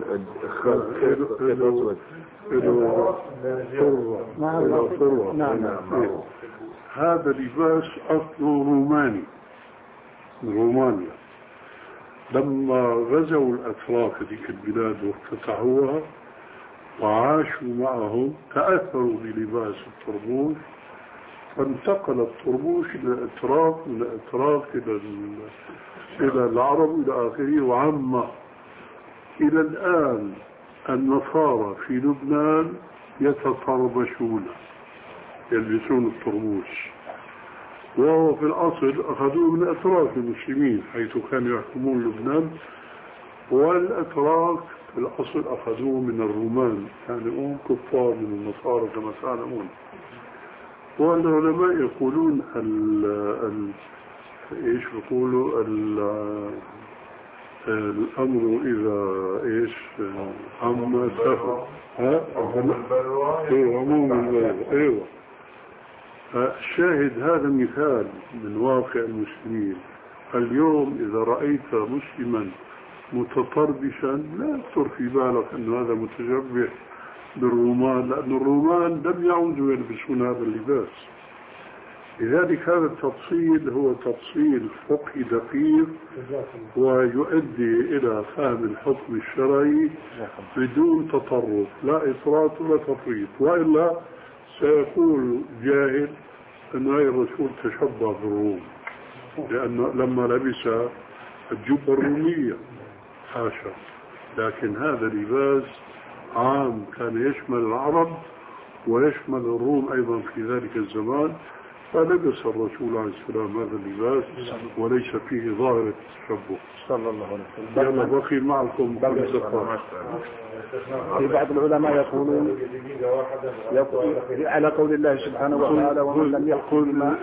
S3: نعم نعم هذا لباس أصله روماني من رومانيا. لما غزوا الأتراك ذيك البلاد وافتتحوها وعاشوا معهم تأثروا بلباس الطربوش، فانتقل الطربوش إلى الأتراك من الأتراك إلى إلى العرب إلى آخره وعم. إلى الآن النصارى في لبنان يتطربشون يلبسون الطربوش، وهو في الأصل أخذوه من أتراك المسلمين حيث كانوا يحكمون لبنان، والأتراك في الأصل أخذوه من الرومان، يعني هم كفار من النصارى كما تعلمون. والعلماء يقولون ال ال إيش يقولوا الأمر إذا إيش عم سفر ها إيه عموم البلوى. أيوة. الشاهد هذا مثال من واقع المسلمين. اليوم إذا رأيت مسلما متطربشا لا يخطر في بالك أن هذا متشبه بالرومان، لأن الرومان لم يعودوا يلبسون هذا اللباس. لذلك هذا التفصيل هو تفصيل فقهي دقيق ويؤدي إلى فهم الحكم الشرعي بدون تطرف، لا إفراط ولا تفريط، وإلا سيقول جاهل أن هذا الرسول تشبه بالروم لأنه لما لبس الجبة الرومية، حاشا. لكن هذا لباس عام كان يشمل العرب ويشمل الروم أيضا في ذلك الزمان، فلبس الرسول عليه السلام هذا اللباس وليس فيه ظاهرة التشبه صلى الله عليه وسلم. يلا بقي معكم
S9: في بعض العلماء يقولون يقول على قول الله سبحانه وتعالى ومن لم يحكم بما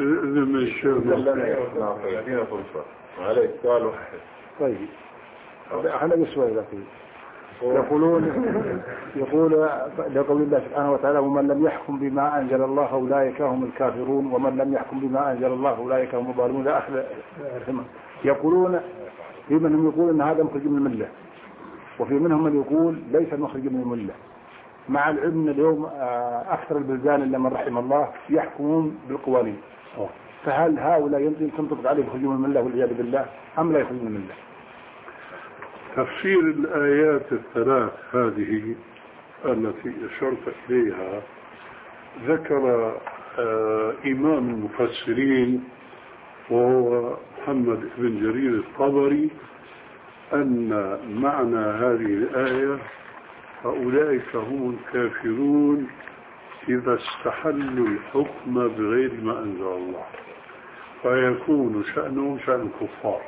S5: عليك سؤال واحد.
S9: طيب احنا بسؤال ذاتي يقولون يقول لقول الله سبحانه وتعالى ومن لم يحكم بما أنزل الله أولئك هم الكافرون ومن لم يحكم بما أنزل الله أولئك هم الظالمون لا أخذ. يقولون في منهم يقول أن هذا مخرج من الملة، وفي منهم من يقول ليس مخرج من الملة، مع العلم أن اليوم أكثر البلدان إلا من رحم الله يحكمون بالقوانين. فهل هؤلاء يمكن تنطبق عليه يخرجون من الملة والعياذ بالله أم لا يخرجون من الملة؟
S3: تفسير الآيات الثلاث هذه التي أشرت إليها ذكر آه إمام المفسرين وهو محمد بن جرير الطبري أن معنى هذه الآية أولئك هم الكافرون إذا استحلوا الحكم بغير ما أنزل الله، فيكون شأنهم شأن الكفار.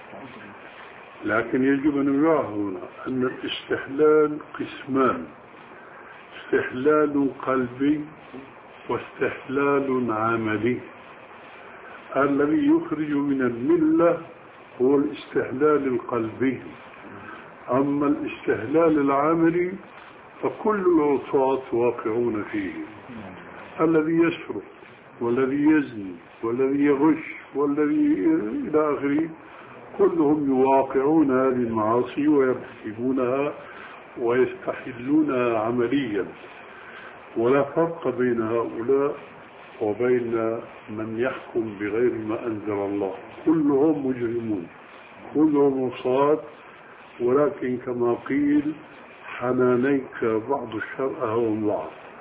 S3: لكن يجب أن نراعي هنا أن الاستحلال قسمان: استحلال قلبي واستحلال عملي. الذي يخرج من الملة هو الاستحلال القلبي، أما الاستحلال العملي فكل العصاة واقعون فيه. الذي يسرق والذي يزني والذي يغش والذي إلى آخره كلهم يواقعون هذه المعاصي ويرتكبونها ويستحلونها عمليا، ولا فرق بين هؤلاء وبين من يحكم بغير ما أنزل الله. كلهم مجرمون، كلهم عصاة، ولكن كما قيل حنانيك بعض الشر أهون بعض.